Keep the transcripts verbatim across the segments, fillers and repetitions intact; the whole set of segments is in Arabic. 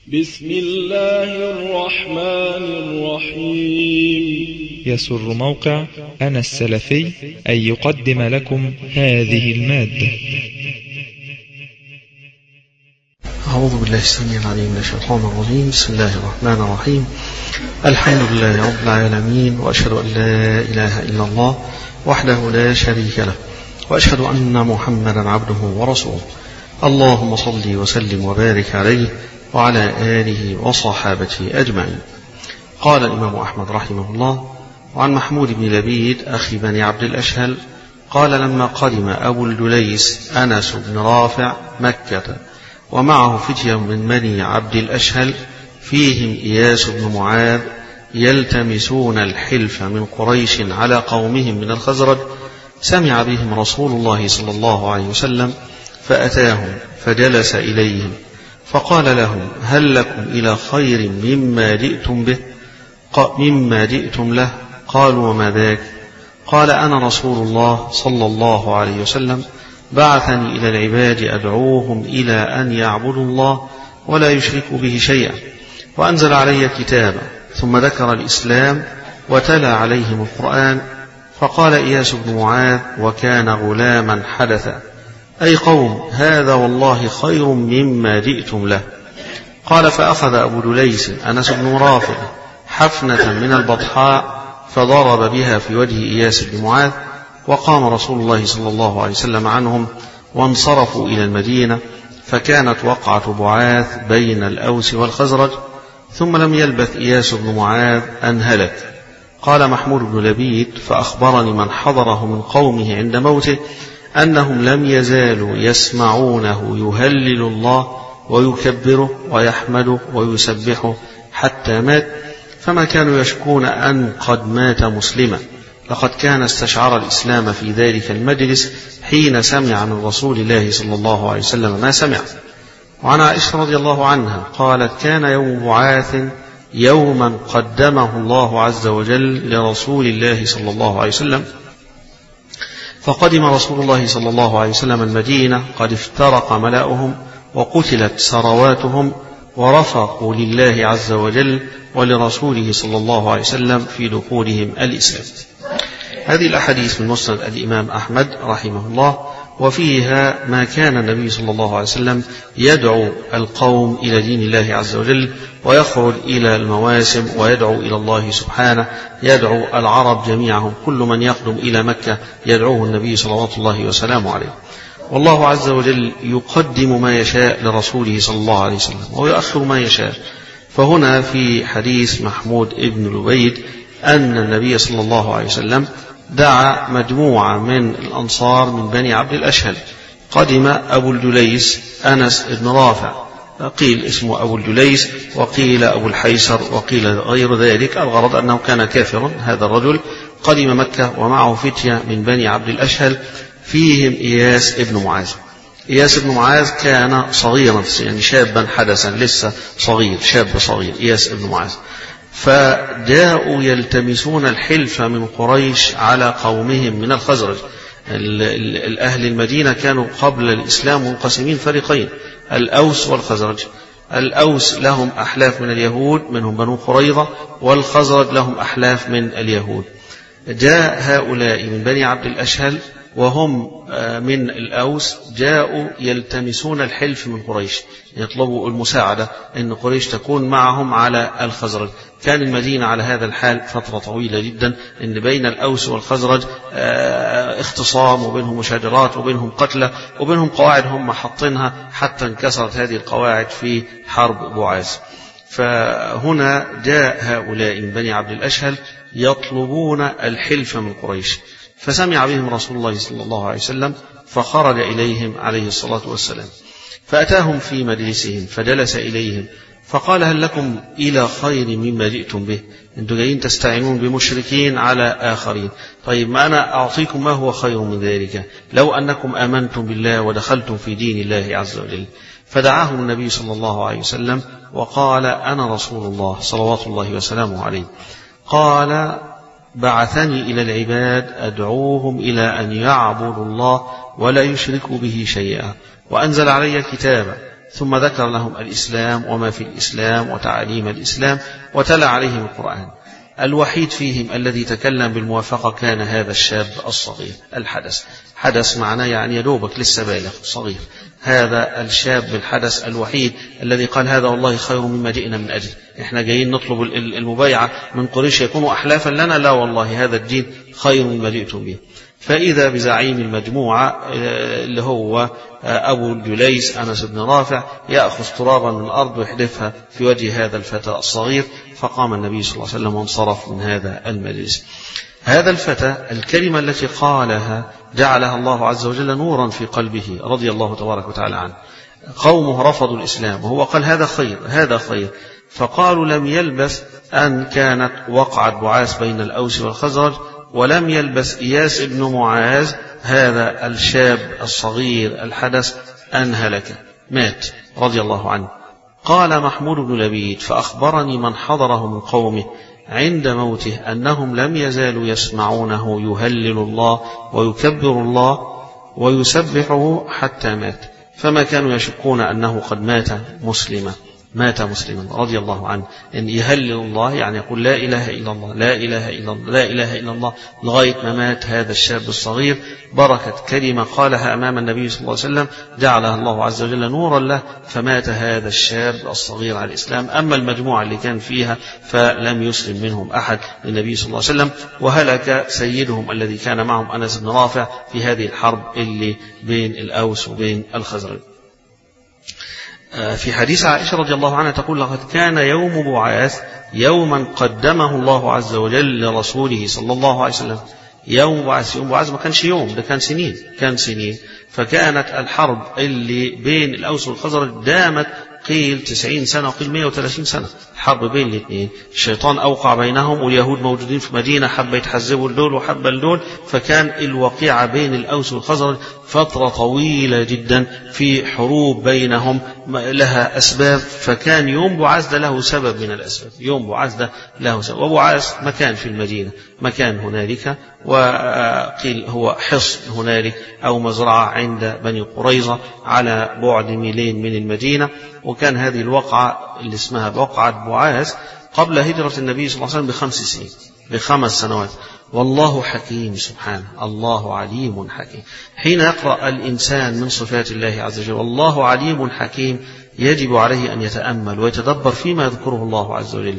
بسم الله الرحمن الرحيم. يسر موقع أنا السلفي أن يقدم لكم هذه المادة. أعوذ بالله السميع العليم من الشيطان الرجيم. بسم الله الرحمن الرحيم. الحمد لله رب العالمين، وأشهد أن لا إله إلا الله وحده لا شريك له، وأشهد أن محمدا عبده ورسوله. اللهم صل وسلم وبارك عليه وعلى آله وصحابته أجمعين. قال الإمام أحمد رحمه الله: وعن محمود بن لبيد أخي بني عبد الأشهل قال: لما قدم أبو الدليس أنس بن رافع مكة ومعه فتية من بني عبد الأشهل فيهم إياس بن معاذ يلتمسون الحلف من قريش على قومهم من الخزرج، سمع بهم رسول الله صلى الله عليه وسلم فأتاهم فجلس إليهم فقال لهم: هل لكم إلى خير مما جئتم به مما جئتم له؟ قالوا: وما ذاك؟ قال: أنا رسول الله صلى الله عليه وسلم بعثني إلى العباد أدعوهم إلى أن يعبدوا الله ولا يشركوا به شيئا، وأنزل علي كتابا، ثم ذكر الإسلام وتلا عليهم القرآن. فقال إياس بن معاذ وكان غلاما حدثا: أي قوم، هذا والله خير مما جئتم له. قال: فأخذ أبو دليس أنس بن رافع حفنة من البطحاء فضرب بها في وجه إياس بن معاذ، وقام رسول الله صلى الله عليه وسلم عنهم وانصرفوا إلى المدينة، فكانت وقعة بعاث بين الأوس والخزرج، ثم لم يلبث إياس بن معاذ أن هلك. قال محمود بن لبيد: فأخبرني من حضره من قومه عند موته أنهم لم يزالوا يسمعونه يهلل الله ويكبره ويحمده ويسبحه حتى مات، فما كانوا يشكون أن قد مات مسلما، لقد كان استشعر الإسلام في ذلك المجلس حين سمع من رسول الله صلى الله عليه وسلم ما سمع. وعن عائشة رضي الله عنها قالت: كان يوم بعاث يوما قدمه الله عز وجل لرسول الله صلى الله عليه وسلم، فقدم رسول الله صلى الله عليه وسلم المدينة قد افترق ملاؤهم وقتلت ثرواتهم، ورفقوا لله عز وجل ولرسوله صلى الله عليه وسلم في دخولهم الإسلام. هذه الأحاديث من مسند الإمام أحمد رحمه الله، وفيها ما كان النبي صلى الله عليه وسلم يدعو القوم إلى دين الله عز وجل، ويخرج إلى المواسم ويدعو إلى الله سبحانه، يدعو العرب جميعهم، كل من يقدم إلى مكة يدعوه النبي صلوات الله وسلامه عليه. والله عز وجل يقدم ما يشاء لرسوله صلى الله عليه وسلم ويؤخر ما يشاء. فهنا في حديث محمود ابن لبيد أن النبي صلى الله عليه وسلم دعا مجموعة من الأنصار من بني عبد الأشهل. قدم أبو الدليس أنس بن رافع، قيل اسمه أبو الدليس وقيل أبو الحيسر وقيل غير ذلك، الغرض أنه كان كافرا هذا الرجل. قدم مكة ومعه فتية من بني عبد الأشهل فيهم إياس بن معاذ. إياس بن معاذ كان صغيرا، يعني شابا حدثا، لسه صغير، شاب صغير إياس بن معاذ. فجاءوا يلتمسون الحلف من قريش على قومهم من الخزرج. الأهل المدينة كانوا قبل الإسلام منقسمين فريقين، الأوس والخزرج. الأوس لهم أحلاف من اليهود منهم بنو قريظة، والخزرج لهم أحلاف من اليهود. جاء هؤلاء من بني عبد الأشهل وهم من الأوس جاءوا يلتمسون الحلف من قريش، يطلبوا المساعدة أن قريش تكون معهم على الخزرج. كان المدينة على هذا الحال فترة طويلة جدا، أن بين الأوس والخزرج اختصام، وبينهم مشاجرات، وبينهم قتلى، وبينهم قواعد هم حطينها حتى انكسرت هذه القواعد في حرب بعاث. فهنا جاء هؤلاء من بني عبد الأشهل يطلبون الحلف من قريش، فسمع بهم رسول الله صلى الله عليه وسلم فخرج إليهم عليه الصلاة والسلام، فأتاهم في مجلسهم فجلس إليهم فقال: هل لكم إلى خير مما جئتم به؟ أنتم جايين تستعينون بمشركين على آخرين، طيب ما أنا أعطيكم ما هو خير من ذلك، لو أنكم آمنتم بالله ودخلتم في دين الله عز وجل. فدعاهم النبي صلى الله عليه وسلم وقال: أنا رسول الله صلوات الله وسلامه عليه. قال: بعثني إلى العباد أدعوهم إلى أن يعبدوا الله ولا يشركوا به شيئا، وأنزل علي كتابا، ثم ذكر لهم الإسلام وما في الإسلام وتعاليم الإسلام وتلا عليهم القرآن. الوحيد فيهم الذي تكلم بالموافقة كان هذا الشاب الصغير الحدث. حدث معناه يعني يدوبك لسه بالغ صغير. هذا الشاب الحدث الوحيد الذي قال هذا والله خير مما جئنا من أجل. احنا جايين نطلب المبايعة من قريش يكونوا أحلافا لنا، لا والله هذا الدين خير مما جئتم به. فإذا بزعيم المجموعة اللي هو أبو الجليس أنس بن رافع يأخذ ترابا من الأرض ويحدفها في وجه هذا الفتى الصغير، فقام النبي صلى الله عليه وسلم وانصرف من هذا المجلس. هذا الفتى الكلمة التي قالها جعلها الله عز وجل نورا في قلبه رضي الله تبارك وتعالى عنه. قومه رفضوا الإسلام وهو قال هذا خير هذا خير، فقالوا لم يلبث أن كانت وقعت بعاث بين الأوس والخزرج، ولم يلبث إياس بن معاذ هذا الشاب الصغير الحدث أن هلك مات رضي الله عنه. قال محمود بن لبيد فأخبرني من حضره من قومه عند موته أنهم لم يزالوا يسمعونه يهلل الله ويكبر الله ويسبحه حتى مات، فما كانوا يشكون أنه قد مات مسلما مات مسلما رضي الله عنه. إن يهلل الله يعني يقول لا إله إلا الله لا إله إلا الله لا إله إلا الله لغاية ما مات هذا الشاب الصغير. بركة كلمة قالها أمام النبي صلى الله عليه وسلم جعلها الله عز وجل نورا له، فمات هذا الشاب الصغير على الإسلام. أما المجموعة اللي كان فيها فلم يسلم منهم أحد للنبي صلى الله عليه وسلم، وهلك سيدهم الذي كان معهم أنس بن رافع في هذه الحرب اللي بين الأوس وبين الخزرج. في حديث عائشة رضي الله عنها تقول لقد كان يوم بعاث يوما قدمه الله عز وجل لرسوله صلى الله عليه وسلم. يوم بعاث يوم بعاث ما كانش يوم، ده كان سنين كان سنين فكانت الحرب اللي بين الأوس والخزرج دامت قيل تسعين سنة وقيل مئة وثلاثين سنة، حرب بين الاثنين. الشيطان أوقع بينهم واليهود موجودين في مدينة، حب يتحزبوا الدول وحب الدول، فكان الوقيعة بين الأوس والخزرج فترة طويلة جدا في حروب بينهم لها أسباب. فكان يوم بعاث ده له سبب من الأسباب، يوم بعاث ده له سبب. وبعاث مكان في المدينة، مكان هنالك، وقيل هو حصن هنالك أو مزرعة عند بني قريظة على بعد ميلين من المدينة. وكان هذه الوقعة اللي اسمها وقعة بعاث قبل هجرة النبي صلى الله عليه وسلم بخمس سنين بخمس سنوات. والله حكيم سبحانه، الله عليم حكيم. حين يقرأ الإنسان من صفات الله عز وجل والله عليم حكيم يجب عليه أن يتأمل ويتدبر فيما يذكره الله عز وجل.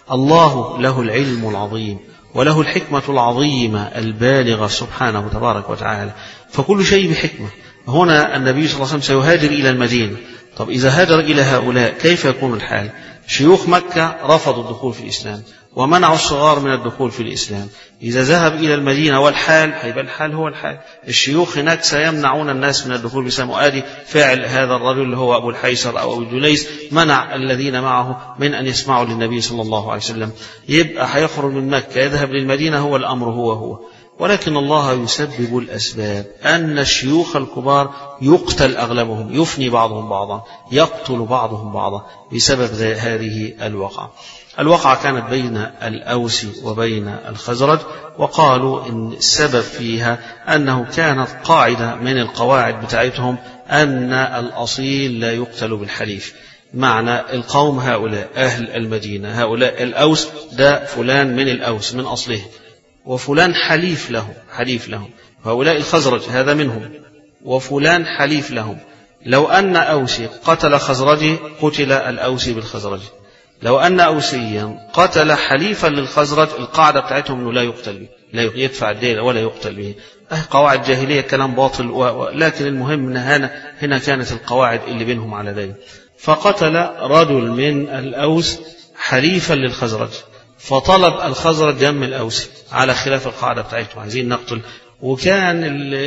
الله له العلم العظيم وله الحكمة العظيمة البالغة سبحانه تبارك وتعالى، فكل شيء بحكمة. هنا النبي صلى الله عليه وسلم سيهاجر إلى المدينة. طب إذا هاجر إلى هؤلاء كيف يكون الحال؟ شيوخ مكة رفضوا الدخول في الإسلام ومنعوا الصغار من الدخول في الإسلام. إذا ذهب إلى المدينة والحال هيبقى الحال هو الحال، الشيوخ هناك سيمنعون الناس من الدخول في الإسلام. وآدي فعل هذا الرجل اللي هو أبو الحيسر أو أبو الجليس منع الذين معه من أن يسمعوا للنبي صلى الله عليه وسلم. يبقى هيخرج من مكة يذهب للمدينة، هو الأمر هو هو. ولكن الله يسبب الأسباب، أن الشيوخ الكبار يقتل أغلبهم، يفني بعضهم بعضا، يقتل بعضهم بعضا بسبب هذه الوقعة. الوقعة كانت بين الأوس وبين الخزرج، وقالوا إن السبب فيها أنه كانت قاعدة من القواعد بتاعتهم أن الأصيل لا يقتل بالحليف. معنى القوم هؤلاء أهل المدينة، هؤلاء الأوس ده فلان من الأوس من أصله، وفلان حليف له حليف لهم، وهؤلاء الخزرج هذا منهم، وفلان حليف لهم. لو أن أوسي قتل خزرجي قتل الأوسي بالخزرج، لو أن أوسيا قتل حليفا للخزرج القاعدة بتاعتهم أنه لا يقتل به، لا يدفع الدين ولا يقتل به. أه قواعد جاهلية كلام باطل، لكن المهم هنا هنا كانت القواعد اللي بينهم على ذلك. فقتل رجل من الأوس حليفا للخزرج، فطلب الخزرج دم الأوسي على خلاف القاعدة بتاعتهم، عايزين نقتل. وكان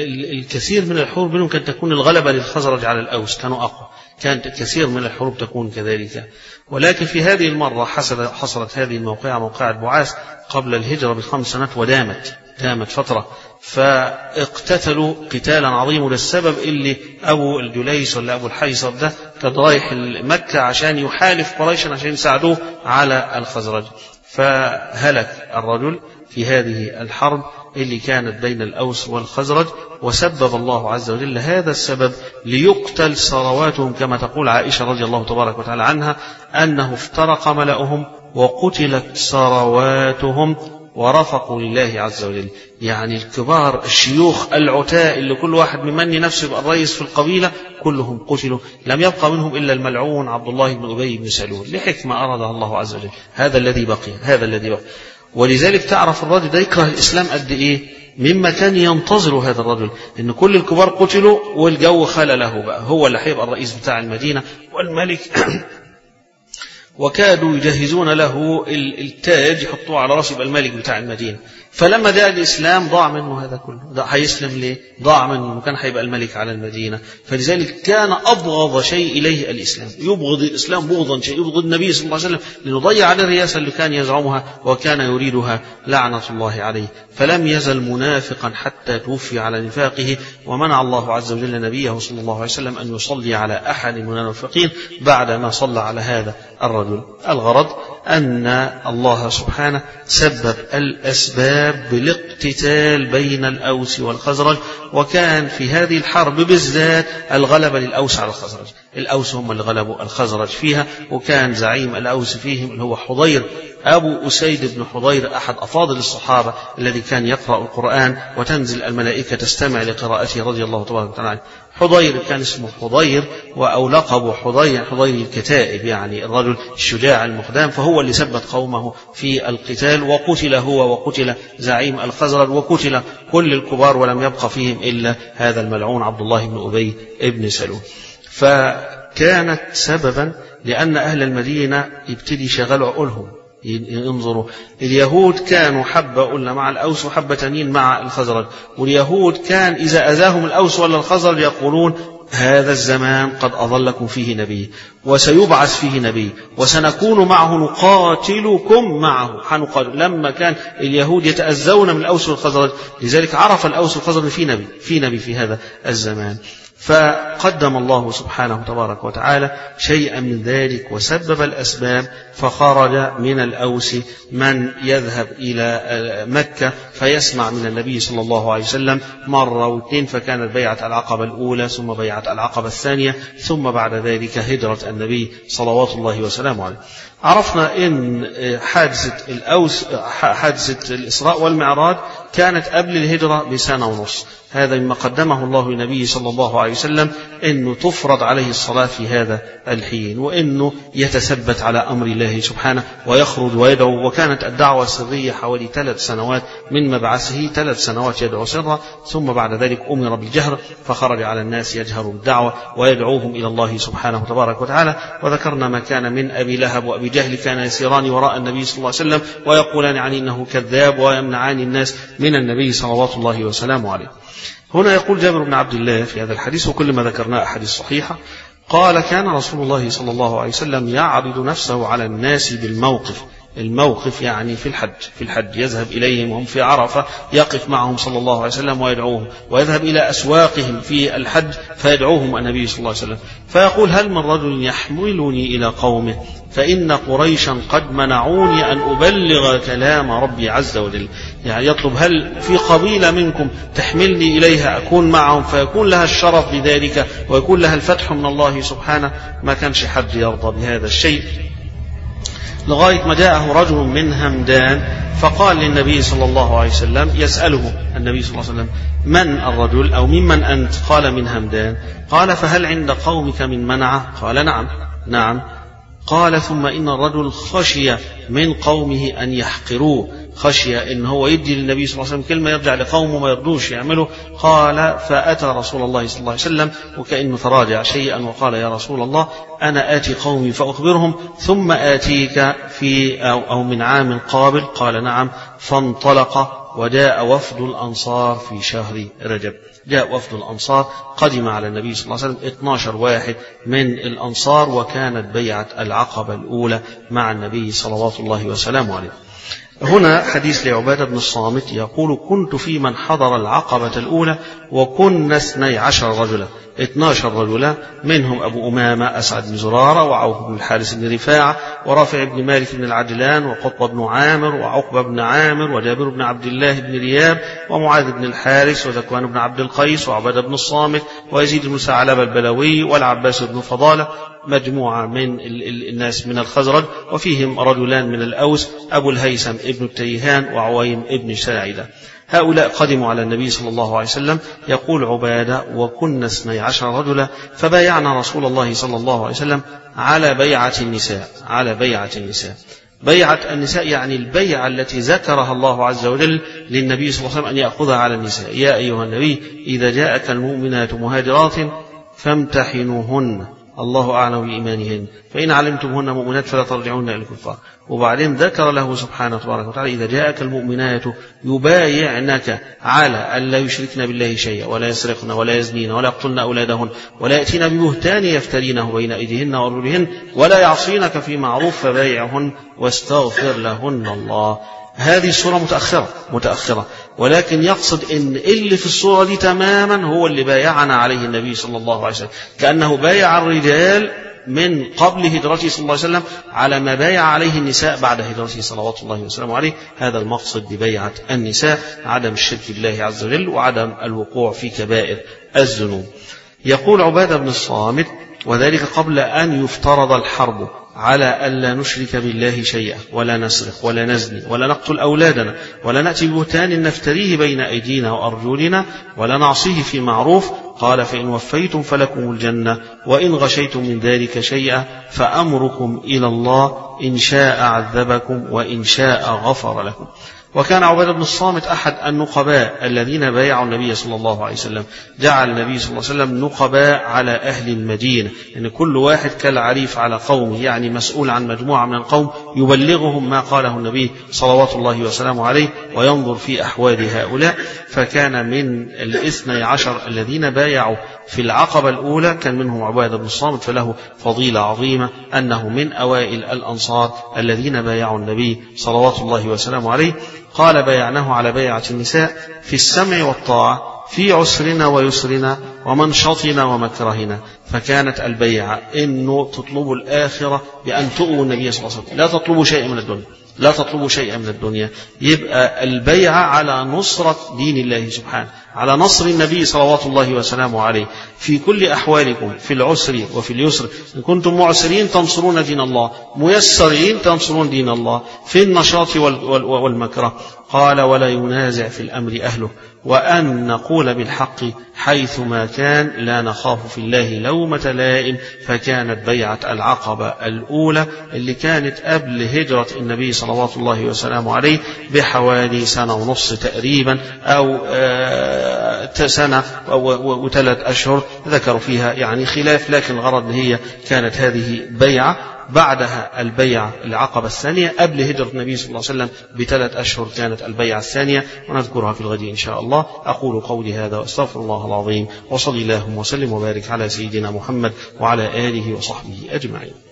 الكثير من الحروب بينهم كانت تكون الغلبة للخزرج على الأوس، كانوا أقوى، كانت كثير من الحروب تكون كذلك. ولكن في هذه المرة حصلت هذه الموقعة موقعة بعاث قبل الهجرة بخمس سنوات، ودامت دامت فترة، فاقتتلوا قتالا عظيما. للسبب اللي أبو الجليس ولا أبو الحيسر ده كان رايح مكة عشان يحالف قريشا عشان يساعدوه على الخزرج، فهلك الرجل. في هذه الحرب اللي كانت بين الأوس والخزرج، وسبب الله عز وجل هذا السبب ليقتل ثرواتهم كما تقول عائشة رضي الله تبارك وتعالى عنها أنه افترق ملأهم وقتلت ثرواتهم ورفقوا لله عز وجل. يعني الكبار الشيوخ العتاء اللي كل واحد ممني نفسه يبقى الرئيس في القبيلة كلهم قتلوا، لم يبقى منهم إلا الملعون عبد الله بن أبي بن سلول لحكمة أرادها الله عز وجل. هذا الذي بقي هذا الذي بقي ولذلك تعرف الرجل ده يكره الإسلام قد إيه، مما كان ينتظر هذا الرجل إن كل الكبار قتلوا والجو خلى له بقى هو اللي هيبقى الرئيس بتاع المدينة والملك وكادوا يجهزون له التاج يحطوه على رأسه يبقى الملك بتاع المدينة. فلما جاء الإسلام ضاع منه هذا كله. ده هيسلم ليه؟ ضاع منه، كان هيبقى الملك على المدينة. فلذلك كان أبغض شيء إليه الإسلام، يبغض الإسلام بغضا شيء، يبغض النبي صلى الله عليه وسلم لأنه ضيع على الرئاسة اللي كان يزعمها وكان يريدها لعنة الله عليه. فلم يزل منافقا حتى توفي على نفاقه، ومنع الله عز وجل نبيه صلى الله عليه وسلم أن يصلي على أحد من المنافقين بعدما صلى على هذا الرجل. الغرض أن الله سبحانه سبب الأسباب بالاقتتال بين الأوس والخزرج، وكان في هذه الحرب بالذات الغلبة للأوس على الخزرج. الأوس هم اللي غلبوا الخزرج فيها، وكان زعيم الأوس فيهم اللي هو حضير أبو أسيد بن حضير أحد أفاضل الصحابة الذي كان يقرأ القرآن وتنزل الملائكة تستمع لقراءته رضي الله تبارك وتعالى عنه. حضير كان اسمه حضير أو لقبه حضير حضير الكتائب، يعني الرجل الشجاع المقدام، فهو اللي ثبت قومه في القتال، وقتل هو وقتل زعيم الخزرج وقتل كل الكبار ولم يبقى فيهم إلا هذا الملعون عبد الله بن أبي بن سلول. فكانت سببا لأن أهل المدينة يبتدي شغلوا عقولهم ينظروا. اليهود كانوا حبة قلنا مع الأوس وحبة تانيين مع الخزرج، واليهود كان إذا أذاهم الأوس ولا الخزرج يقولون هذا الزمان قد أظلكم فيه نبي وسيبعث فيه نبي وسنكون معه نقاتلكم معه حنقاتل. لما كان اليهود يتأذون من الأوس والخزرج لذلك عرف الأوس والخزرج في نبي في نبي في هذا الزمان. فقدم الله سبحانه تبارك وتعالى شيئا من ذلك وسبب الأسباب، فخرج من الأوس من يذهب إلى مكة فيسمع من النبي صلى الله عليه وسلم مرة واثنين، فكانت بيعة العقبة الأولى ثم بيعة العقبة الثانية ثم بعد ذلك هجرة النبي صلوات الله وسلامه عليه. عرفنا إن حادثة الأوس حادثة الإسراء والمعراج كانت قبل الهجرة بسنة ونص. هذا مما قدمه الله لنبيه صلى الله عليه وسلم أنه تفرض عليه الصلاة في هذا الحين، وأنه يتثبت على أمر الله سبحانه ويخرج ويدعو. وكانت الدعوة السرية حوالي ثلاث سنوات من مبعثه، ثلاث سنوات يدعو سرا، ثم بعد ذلك أمر بالجهر فخرج على الناس يجهر بالدعوة ويدعوهم إلى الله سبحانه تبارك وتعالى. وذكرنا ما كان من أبي لهب وأبي جهل كان يسيران وراء النبي صلى الله عليه وسلم ويقولان عن إنه كذاب ويمنعان الناس من النبي صلوات الله وسلامه عليه. هنا يقول جابر بن عبد الله في هذا الحديث وكل ما ذكرناه أحاديث صحيحة، قال كان رسول الله صلى الله عليه وسلم يعرض نفسه على الناس بالموقف. الموقف يعني في الحج في الحج يذهب إليهم وهم في عرفة يقف معهم صلى الله عليه وسلم ويدعوهم، ويذهب إلى أسواقهم في الحج فيدعوهم النبي صلى الله عليه وسلم، فيقول هل من رجل يحملني إلى قومه فإن قريشا قد منعوني أن أبلغ كلام ربي عز وجل. يعني يطلب هل في قبيلة منكم تحملني إليها أكون معهم فيكون لها الشرف بذلك ويكون لها الفتح من الله سبحانه. ما كانش حد يرضى بهذا الشيء لغاية ما جاءه رجل من همدان فقال للنبي صلى الله عليه وسلم يسأله النبي صلى الله عليه وسلم من الرجل أو ممن أنت؟ قال من همدان. قال فهل عند قومك من منعه؟ قال نعم نعم. قال ثم إن الرجل خشي من قومه أن يحقروه، خشي إن هو يدي للنبي صلى الله عليه وسلم كلمة يرجع لقومه ما يرضوش يعمله. قال فأتى رسول الله صلى الله عليه وسلم وكأنه تراجع شيئا وقال يا رسول الله أنا آتي قومي فأخبرهم ثم آتيك في أو, أو من عام قابل. قال نعم. فانطلق وجاء وفد الأنصار في شهر رجب. جاء وفد الأنصار قدم على النبي صلى الله عليه وسلم اثني عشر واحد من الأنصار، وكانت بيعة العقبة الأولى مع النبي صلوات الله وسلامه عليه. هنا حديث لعبادة بن الصامت يقول كنت في من حضر العقبة الأولى وكنا اثني عشر رجلا، اثني عشر رجلا، منهم أبو أمامة أسعد بن زرارة وعوف بن الحارث بن رفاعة ورافع بن مالك بن العجلان وقطب بن عامر وعقبة بن عامر وجابر بن عبد الله بن رياب ومعاذ بن الحارث وذكوان بن عبد القيس وعبادة بن الصامت ويزيد بن ثعلبة البلوي والعباس بن فضالة، مجموعة من الناس من الخزرج، وفيهم رجلان من الأوس أبو الهيثم ابن التيهان وعويم ابن ساعدة. هؤلاء قدموا على النبي صلى الله عليه وسلم. يقول عبادة وكنا اثني عشر رجلا فبايعنا رسول الله صلى الله عليه وسلم على بيعة النساء، على بيعة النساء. بيعة النساء يعني البيعة التي ذكرها الله عز وجل للنبي صلى الله عليه وسلم أن يأخذها على النساء. يا أيها النبي إذا جاءك المؤمنات مهاجرات فامتحنوهن الله أعلم بإيمانهن فإن علمتمهن مؤمنات فلا ترجعون إلى الكفار. وبعدين ذكر له سبحانه تبارك وتعالى إذا جاءك المؤمنات يبايعنك على أن لا يشركن بالله شيئا ولا يسرقن ولا يزنين ولا يقتلن أولادهن ولا يأتين ببهتان يفترينه بين أيديهن وأرجلهن ولا يعصينك في معروف فبايعهن واستغفر لهن الله. هذه الصورة متأخرة متأخرة ولكن يقصد إن اللي في الصورة دي تماما هو اللي بايعنا عليه النبي صلى الله عليه وسلم، كأنه بايع الرجال من قبل هجرته صلى الله عليه وسلم على ما بايع عليه النساء بعد هجرته صلوات الله وسلامه عليه. هذا المقصد ببيعة النساء، عدم الشرك بالله عز وجل وعدم الوقوع في كبائر الذنوب. يقول عبادة بن الصامت وذلك قبل أن يفترض الحرب على ألا نشرك بالله شيئا ولا نسرق ولا نزني ولا نقتل أولادنا ولا نأتي ببهتان نفتريه بين أيدينا وأرجلنا ولا نعصيه في معروف. قال فإن وفيتم فلكم الجنة وإن غشيتم من ذلك شيئا فأمركم إلى الله إن شاء عذبكم وإن شاء غفر لكم. وكان عبادة بن الصامت أحد النقباء الذين بايعوا النبي صلى الله عليه وسلم. جعل النبي صلى الله عليه وسلم نقباء على أهل المدينة، يعني كل واحد كالعريف على قومه، يعني مسؤول عن مجموعة من القوم يبلغهم ما قاله النبي صلوات الله وسلامه عليه وينظر في أحوال هؤلاء. فكان من الاثني عشر الذين بايعوا في العقبة الأولى كان منهم عبادة بن الصامت، فله فضيلة عظيمة أنه من أوائل الأنصار الذين بايعوا النبي صلوات الله وسلامه عليه. قال بايعناه على بيعة النساء في السمع والطاعة في عسرنا ويسرنا ومنشطنا ومكرهنا. فكانت البيعة إنه تطلبوا الآخرة بأن تؤوا النبي صلى الله عليه وسلم، لا تطلبوا شيئا من الدنيا، لا تطلبوا شيئا من الدنيا. يبقى البيعة على نصرة دين الله سبحانه، على نصر النبي صلوات الله وسلامه عليه في كل أحوالكم، في العسر وفي اليسر. إن كنتم معسرين تنصرون دين الله، ميسرين تنصرون دين الله، في النشاط والمكره. قال ولا ينازع في الأمر أهله وأن نقول بالحق حيثما كان لا نخاف في الله لومة لائم. فكانت بيعة العقبة الأولى اللي كانت قبل هجرة النبي صلوات الله وسلامه عليه بحوالي سنة ونص تقريبا أو سنة وثلاث أشهر، ذكروا فيها يعني خلاف، لكن الغرض هي كانت هذه بيعة. بعدها البيعة العقبة الثانية قبل هجرة النبي صلى الله عليه وسلم بثلاث أشهر كانت البيعة الثانية، ونذكرها في الغد إن شاء الله. أقول قولي هذا وأستغفر الله العظيم، وصلي اللهم وسلم وبارك على سيدنا محمد وعلى آله وصحبه أجمعين.